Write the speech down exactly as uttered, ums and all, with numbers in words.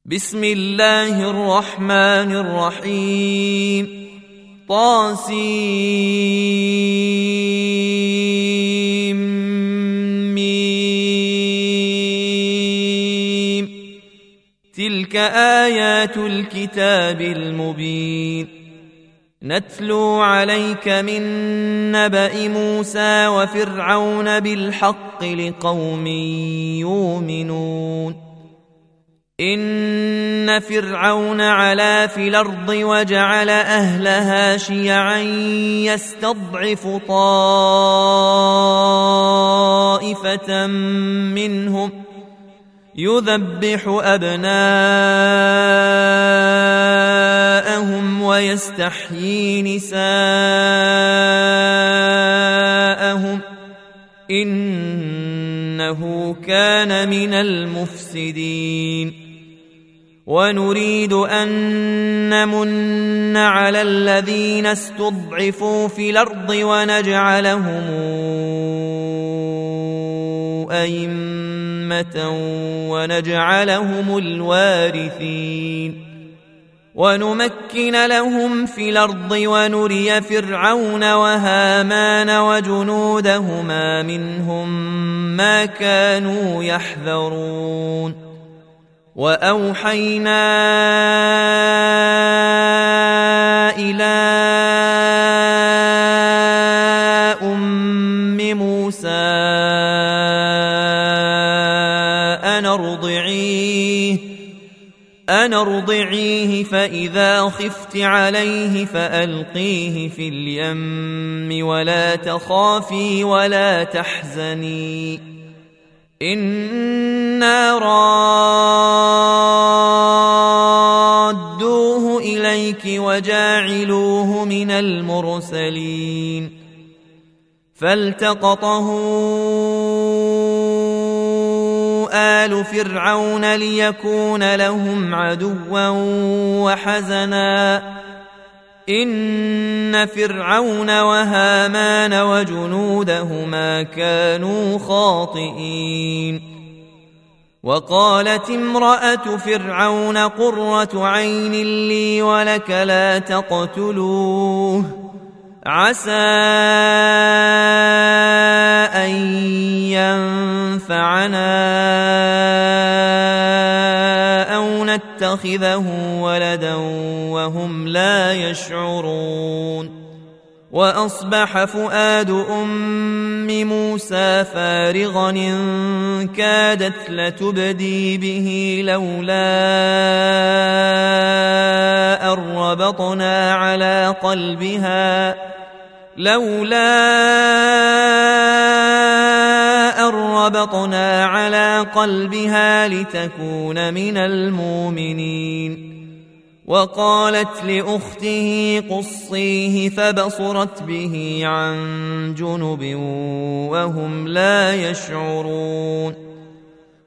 بسم الله الرحمن الرحيم. طاسيم ميم. تلك آيات الكتاب المبين. نتلو عليك من نبأ موسى وفرعون بالحق لقوم يؤمنون. إن فرعون علا في الأرض وجعل أهلها شيعا يستضعف طائفة منهم يذبح أبناءهم ويستحيي نساءهم إنه كان من المفسدين. ونريد أن نمن على الذين استضعفوا في الأرض ونجعلهم أئمة ونجعلهم الوارثين. ونمكن لهم في الأرض ونري فرعون وهامان وجنودهما منهم ما كانوا يحذرون. وأوحينا إلى أم موسى أن ارضعيه أن ارضعيه فإذا خفت عليه فألقيه في اليم ولا تخافي ولا تحزني إنا رادوه إليك وجاعلوه من المرسلين. فالتقطه آل فرعون ليكون لهم عدوا وحزنا إن فرعون وهامان وجنودهما كانوا خاطئين. وقالت امرأة فرعون قرة عين لي ولك لا تقتلوه عسى أن ينفعنا أو نتخذه ولدا وهم لا يشعرون. وأصبح فؤاد أم موسى فارغا إن كادت لتبدي به لولا أن ربطنا على قلبها لولا أن ربطنا على قلبها لتكون من المؤمنين. وقالت لأخته قصيه فبصرت به عن جنب وهم لا يشعرون.